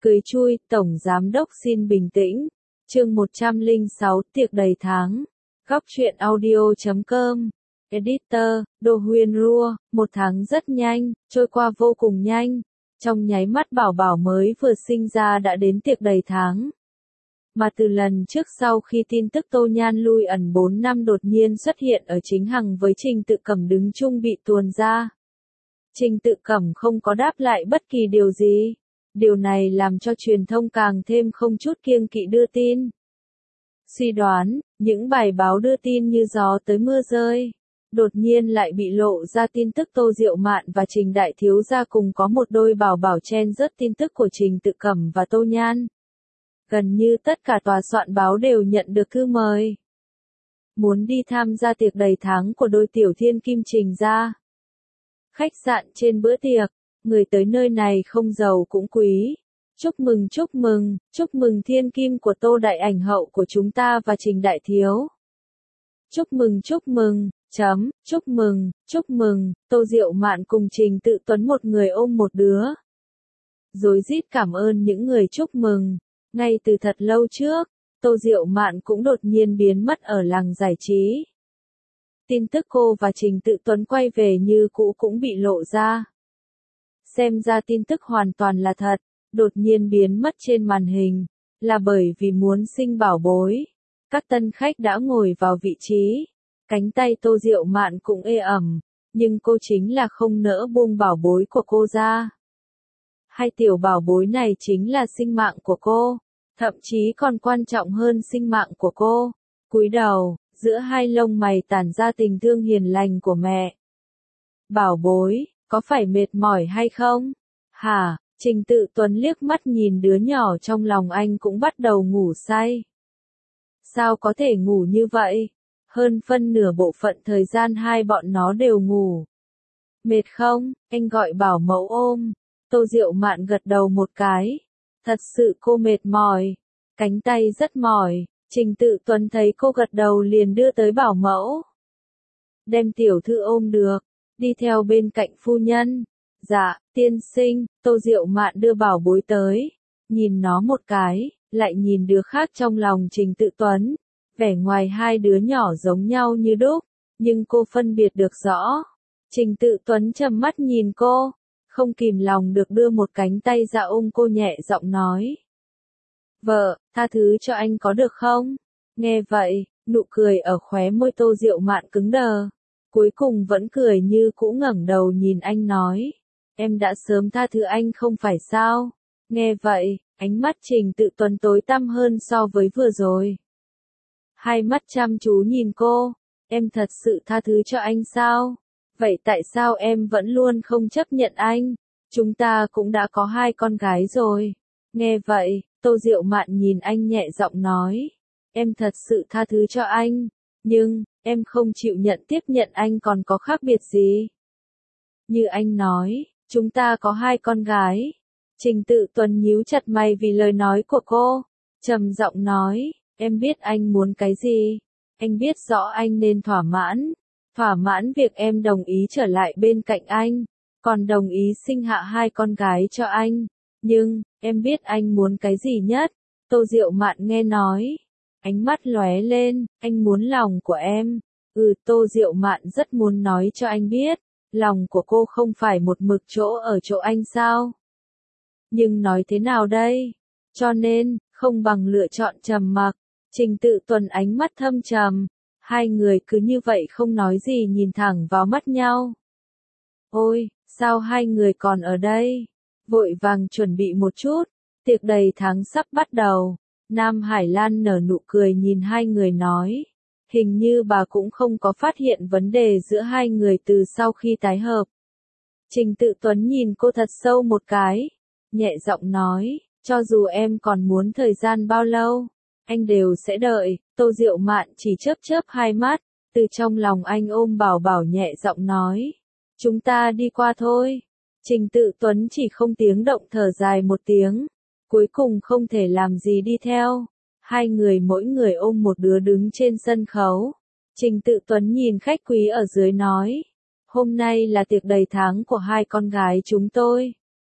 Cười chui, Tổng Giám đốc xin bình tĩnh. Chương 106 tiệc đầy tháng. Góc truyện audio.com. Editor, Đô Huyên Rua, một tháng rất nhanh, trôi qua vô cùng nhanh. Trong nháy mắt Bảo Bảo mới vừa sinh ra đã đến tiệc đầy tháng. Mà từ lần trước sau khi tin tức Tô Nhan lui ẩn 4 năm đột nhiên xuất hiện ở chính Hằng với Trình Tự Cẩm đứng chung bị tuồn ra. Trình Tự Cẩm không có đáp lại bất kỳ điều gì. Điều này làm cho truyền thông càng thêm không chút kiêng kỵ đưa tin. Suy đoán, những bài báo đưa tin như gió tới mưa rơi. Đột nhiên lại bị lộ ra tin tức Tô Diệu Mạn và Trình Đại Thiếu gia cùng có một đôi bảo bảo chen rớt tin tức của Trình Tự Cẩm và Tô Nhan. Gần như tất cả tòa soạn báo đều nhận được thư mời. Muốn đi tham gia tiệc đầy tháng của đôi tiểu thiên kim Trình gia. Khách sạn trên bữa tiệc, người tới nơi này không giàu cũng quý. Chúc mừng chúc mừng thiên kim của Tô Đại Ảnh Hậu của chúng ta và Trình Đại Thiếu. Chúc mừng, Tô Diệu Mạn cùng Trình Tự Tuấn một người ôm một đứa. Rối rít cảm ơn những người chúc mừng. Ngay từ thật lâu trước, Tô Diệu Mạn cũng đột nhiên biến mất ở làng giải trí. Tin tức cô và Trình Tự Tuấn quay về như cũ cũng bị lộ ra. Xem ra tin tức hoàn toàn là thật, đột nhiên biến mất trên màn hình, là bởi vì muốn sinh bảo bối. Các tân khách đã ngồi vào vị trí, cánh tay Tô Diệu Mạn cũng ê ẩm, nhưng cô chính là không nỡ buông bảo bối của cô ra. Hai tiểu bảo bối này chính là sinh mạng của cô, thậm chí còn quan trọng hơn sinh mạng của cô. Cúi đầu, giữa hai lông mày tản ra tình thương hiền lành của mẹ. Bảo bối, có phải mệt mỏi hay không? Hả? Trình Tự Tuấn liếc mắt nhìn đứa nhỏ trong lòng anh cũng bắt đầu ngủ say. Sao có thể ngủ như vậy? Hơn phân nửa bộ phận thời gian hai bọn nó đều ngủ. Mệt không? Anh gọi bảo mẫu ôm. Tô Diệu Mạn gật đầu một cái. Thật sự cô mệt mỏi. Cánh tay rất mỏi. Trình Tự Tuấn thấy cô gật đầu liền đưa tới bảo mẫu. Đem tiểu thư ôm được. Đi theo bên cạnh phu nhân. Dạ, tiên sinh. Tô Diệu Mạn đưa bảo bối tới. Nhìn nó một cái, lại nhìn đứa khác trong lòng Trình Tự Tuấn. Vẻ ngoài hai đứa nhỏ giống nhau như đúc, nhưng cô phân biệt được rõ. Trình Tự Tuấn trầm mắt nhìn cô, không kìm lòng được đưa một cánh tay ra ôm cô nhẹ giọng nói. Vợ, tha thứ cho anh có được không? Nghe vậy, nụ cười ở khóe môi Tô Diệu Mạn cứng đờ. Cuối cùng vẫn cười như cũ ngẩng đầu nhìn anh nói. Em đã sớm tha thứ anh không phải sao? Nghe vậy, ánh mắt Trình Tự Tuấn tối tăm hơn so với vừa rồi. Hai mắt chăm chú nhìn cô. Em thật sự tha thứ cho anh sao? Vậy tại sao em vẫn luôn không chấp nhận anh? Chúng ta cũng đã có hai con gái rồi. Nghe vậy, Tô Diệu Mạn nhìn anh nhẹ giọng nói. Em thật sự tha thứ cho anh. Nhưng, em không chịu tiếp nhận anh còn có khác biệt gì? Như anh nói, chúng ta có hai con gái. Trình Tự Tuấn nhíu chặt mày vì lời nói của cô. Trầm giọng nói, em biết anh muốn cái gì. Anh biết rõ anh nên thỏa mãn việc em đồng ý trở lại bên cạnh anh, còn đồng ý sinh hạ hai con gái cho anh. Nhưng, em biết anh muốn cái gì nhất. Tô Diệu Mạn nghe nói, ánh mắt lóe lên, anh muốn lòng của em. Tô Diệu Mạn rất muốn nói cho anh biết, lòng của cô không phải một mực chỗ ở chỗ anh sao? Nhưng nói thế nào đây? Cho nên, không bằng lựa chọn trầm mặc. Trình Tự Tuấn ánh mắt thâm trầm. Hai người cứ như vậy không nói gì nhìn thẳng vào mắt nhau. Ôi, sao hai người còn ở đây? Vội vàng chuẩn bị một chút. Tiệc đầy tháng sắp bắt đầu. Nam Hải Lan nở nụ cười nhìn hai người nói. Hình như bà cũng không có phát hiện vấn đề giữa hai người từ sau khi tái hợp. Trình Tự Tuấn nhìn cô thật sâu một cái. Nhẹ giọng nói, cho dù em còn muốn thời gian bao lâu, anh đều sẽ đợi. Tô Diệu Mạn chỉ chớp hai mắt, từ trong lòng anh ôm bảo bảo nhẹ giọng nói. Chúng ta đi qua thôi. Trình Tự Tuấn chỉ không tiếng động thở dài một tiếng. Cuối cùng không thể làm gì đi theo. Hai người mỗi người ôm một đứa đứng trên sân khấu. Trình Tự Tuấn nhìn khách quý ở dưới nói. Hôm nay là tiệc đầy tháng của hai con gái chúng tôi.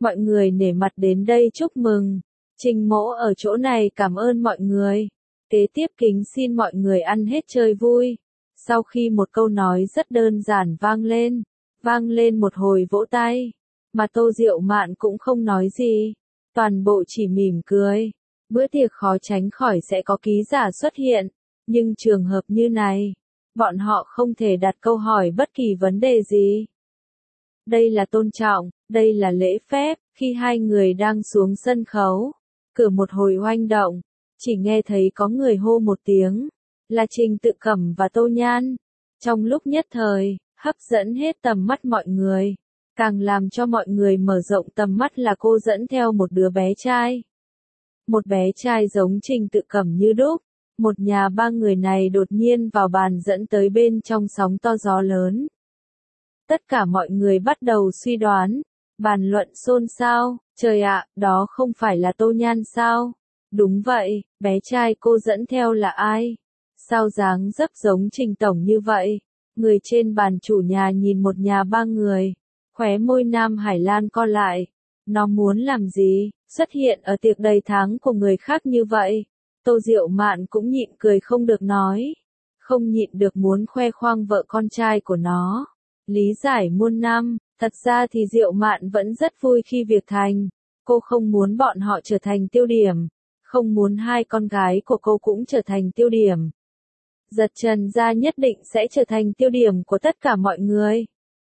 Mọi người nể mặt đến đây chúc mừng. Trình Mỗ ở chỗ này cảm ơn mọi người. Kế tiếp kính xin mọi người ăn hết chơi vui. Sau khi một câu nói rất đơn giản vang lên một hồi vỗ tay. Mà Tô Diệu Mạn cũng không nói gì. Toàn bộ chỉ mỉm cười. Bữa tiệc khó tránh khỏi sẽ có ký giả xuất hiện. Nhưng trường hợp như này, bọn họ không thể đặt câu hỏi bất kỳ vấn đề gì. Đây là tôn trọng, đây là lễ phép. Khi hai người đang xuống sân khấu, cửa một hồi oanh động, chỉ nghe thấy có người hô một tiếng, là Trình Tự Cẩm và Tô Nhan. Trong lúc nhất thời, hấp dẫn hết tầm mắt mọi người. Càng làm cho mọi người mở rộng tầm mắt là cô dẫn theo một đứa bé trai. Một bé trai giống Trình Tự Cẩm như đúc. Một nhà ba người này đột nhiên vào bàn dẫn tới bên trong sóng to gió lớn. Tất cả mọi người bắt đầu suy đoán, bàn luận xôn xao, trời ạ, đó không phải là Tô Nhan sao? Đúng vậy, bé trai cô dẫn theo là ai? Sao dáng dấp giống Trình Tổng như vậy? Người trên bàn chủ nhà nhìn một nhà ba người, khóe môi Nam Hải Lan co lại. Nó muốn làm gì, xuất hiện ở tiệc đầy tháng của người khác như vậy? Tô Diệu Mạn cũng nhịn cười không được nói. Không nhịn được muốn khoe khoang vợ con trai của nó. Lý giải muôn năm, thật ra thì Diệu Mạn vẫn rất vui khi việc thành. Cô không muốn bọn họ trở thành tiêu điểm. Không muốn hai con gái của cô cũng trở thành tiêu điểm. Giật Trần gia nhất định sẽ trở thành tiêu điểm của tất cả mọi người.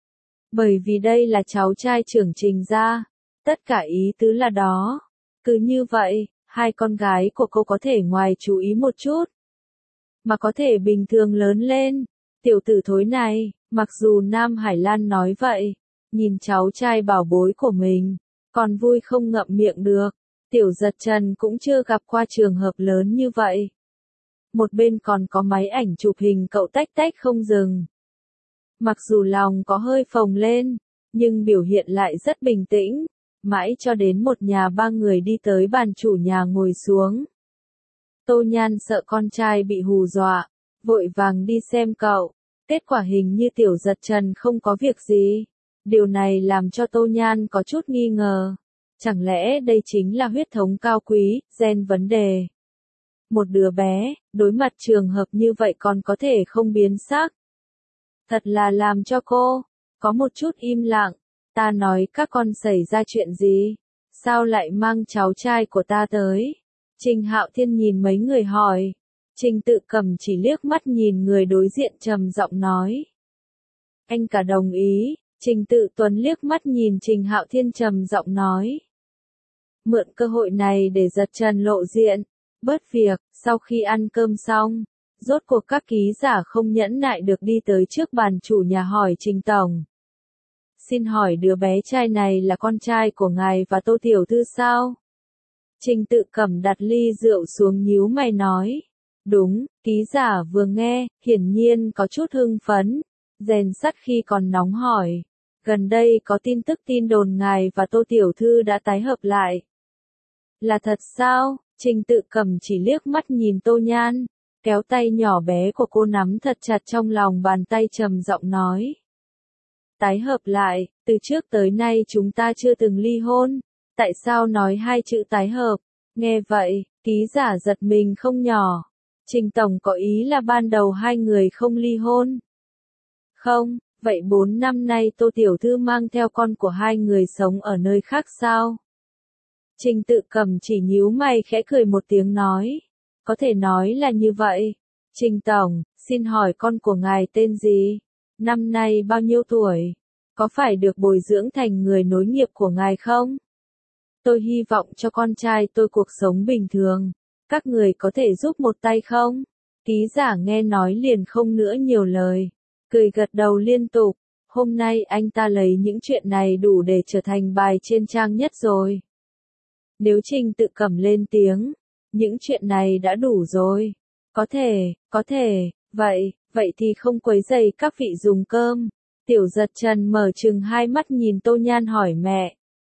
Bởi vì đây là cháu trai trưởng Trình gia. Tất cả ý tứ là đó. Cứ như vậy, hai con gái của cô có thể ngoài chú ý một chút. Mà có thể bình thường lớn lên. Tiểu tử thối này, mặc dù Nam Hải Lan nói vậy, nhìn cháu trai bảo bối của mình, còn vui không ngậm miệng được. Tiểu Giật Trần cũng chưa gặp qua trường hợp lớn như vậy. Một bên còn có máy ảnh chụp hình cậu tách tách không dừng. Mặc dù lòng có hơi phồng lên, nhưng biểu hiện lại rất bình tĩnh, mãi cho đến một nhà ba người đi tới bàn chủ nhà ngồi xuống. Tô Nhan sợ con trai bị hù dọa, vội vàng đi xem cậu. Kết quả hình như Tiểu Giật Trần không có việc gì. Điều này làm cho Tô Nhan có chút nghi ngờ. Chẳng lẽ đây chính là huyết thống cao quý, gen vấn đề. Một đứa bé, đối mặt trường hợp như vậy còn có thể không biến sắc. Thật là làm cho cô có một chút im lặng. Ta nói các con xảy ra chuyện gì? Sao lại mang cháu trai của ta tới? Trình Hạo Thiên nhìn mấy người hỏi. Trình Tự Cẩm chỉ liếc mắt nhìn người đối diện trầm giọng nói. Anh cả đồng ý. Trình Tự Tuấn liếc mắt nhìn Trình Hạo Thiên trầm giọng nói. Mượn cơ hội này để Giật Trần lộ diện. Bớt việc, sau khi ăn cơm xong, rốt cuộc các ký giả không nhẫn nại được đi tới trước bàn chủ nhà hỏi Trình Tổng. Xin hỏi đứa bé trai này là con trai của ngài và Tô Tiểu Thư sao? Trình Tự Cẩm đặt ly rượu xuống nhíu mày nói. Đúng, ký giả vừa nghe, hiển nhiên có chút hưng phấn. Rèn sắt khi còn nóng hỏi. Gần đây có tin tức tin đồn ngài và Tô Tiểu Thư đã tái hợp lại. Là thật sao? Trình Tự Cẩm chỉ liếc mắt nhìn Tô Nhan, kéo tay nhỏ bé của cô nắm thật chặt trong lòng bàn tay trầm giọng nói. Tái hợp lại, từ trước tới nay chúng ta chưa từng ly hôn, tại sao nói hai chữ tái hợp? Nghe vậy, ký giả giật mình không nhỏ. Trình Tổng có ý là ban đầu hai người không ly hôn. Không, vậy 4 năm nay Tô Tiểu Thư mang theo con của hai người sống ở nơi khác sao? Trình Tự Cẩm chỉ nhíu mày khẽ cười một tiếng nói. Có thể nói là như vậy. Trình Tổng, xin hỏi con của ngài tên gì? Năm nay bao nhiêu tuổi? Có phải được bồi dưỡng thành người nối nghiệp của ngài không? Tôi hy vọng cho con trai tôi cuộc sống bình thường. Các người có thể giúp một tay không? Ký giả nghe nói liền không nữa nhiều lời. Cười gật đầu liên tục. Hôm nay anh ta lấy những chuyện này đủ để trở thành bài trên trang nhất rồi. Nếu Trình Tự Cẩm lên tiếng, những chuyện này đã đủ rồi. Có thể, vậy thì không quấy rầy các vị dùng cơm. Tiểu Giật Trần mở trừng hai mắt nhìn Tô Nhan hỏi mẹ.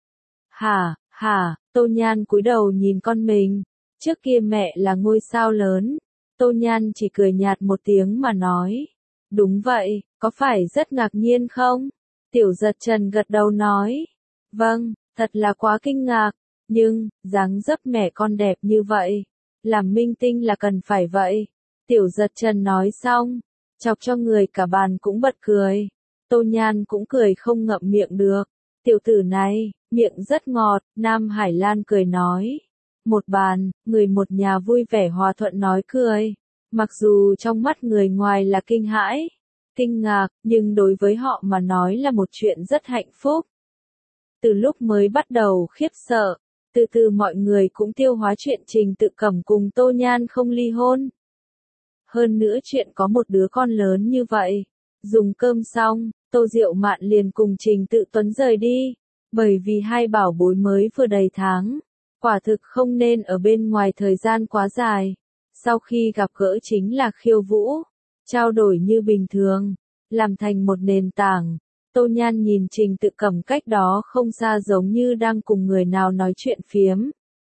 Hả, Tô Nhan cúi đầu nhìn con mình. Trước kia mẹ là ngôi sao lớn. Tô Nhan chỉ cười nhạt một tiếng mà nói. Đúng vậy, có phải rất ngạc nhiên không? Tiểu Giật Trần gật đầu nói. Vâng, Thật là quá kinh ngạc, nhưng, dáng dấp mẹ con đẹp như vậy, làm minh tinh là cần phải vậy. Tiểu Giật Trần nói xong, chọc cho người cả bàn cũng bật cười. Tô Nhan cũng cười không ngậm miệng được. Tiểu tử này, miệng rất ngọt, Nam Hải Lan cười nói. Một bàn, người một nhà vui vẻ hòa thuận nói cười. Mặc dù trong mắt người ngoài là kinh hãi, kinh ngạc, nhưng đối với họ mà nói là một chuyện rất hạnh phúc. Từ lúc mới bắt đầu khiếp sợ, từ từ mọi người cũng tiêu hóa chuyện Trình Tự Cẩm cùng Tô Nhan không ly hôn. Hơn nữa chuyện có một đứa con lớn như vậy. Dùng cơm xong, Tô Diệu Mạn liền cùng Trình Tự Tuấn rời đi, bởi vì hai bảo bối mới vừa đầy tháng, quả thực không nên ở bên ngoài thời gian quá dài. Sau khi gặp gỡ chính là khiêu vũ, trao đổi như bình thường, làm thành một nền tảng. Tô Nhan nhìn Trình Tự Cẩm cách đó không xa giống như đang cùng người nào nói chuyện phiếm.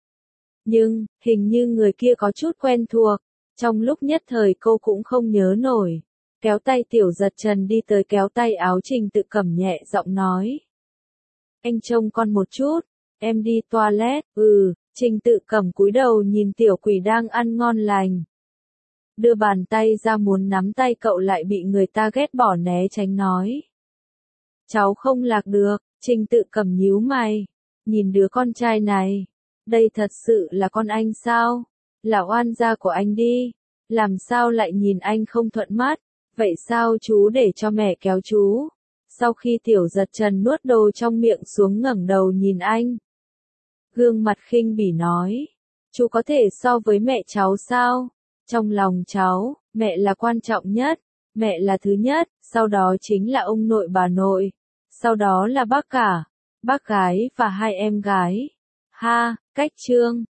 Nhưng, hình như người kia có chút quen thuộc, trong lúc nhất thời cô cũng không nhớ nổi. Kéo tay Tiểu Giật Trần đi tới kéo tay áo Trình Tự Cẩm nhẹ giọng nói. Anh trông con một chút, em đi toilet, Trình Tự Cẩm cúi đầu nhìn tiểu quỷ đang ăn ngon lành. Đưa bàn tay ra muốn nắm tay cậu lại bị người ta ghét bỏ né tránh nói. Cháu không lạc được, Trình Tự Cẩm nhíu mày, nhìn đứa con trai này. Đây thật sự là con anh sao? Là oan gia của anh đi. Làm sao lại nhìn anh không thuận mắt? Vậy sao chú để cho mẹ kéo chú? Sau khi Tiểu Giật Trần nuốt đồ trong miệng xuống ngẩng đầu nhìn anh. Gương mặt khinh bỉ nói. Chú có thể so với mẹ cháu sao? Trong lòng cháu, mẹ là quan trọng nhất. Mẹ là thứ nhất, sau đó chính là ông nội bà nội. Sau đó là bác cả, bác gái và hai em gái. Ha, cách chương.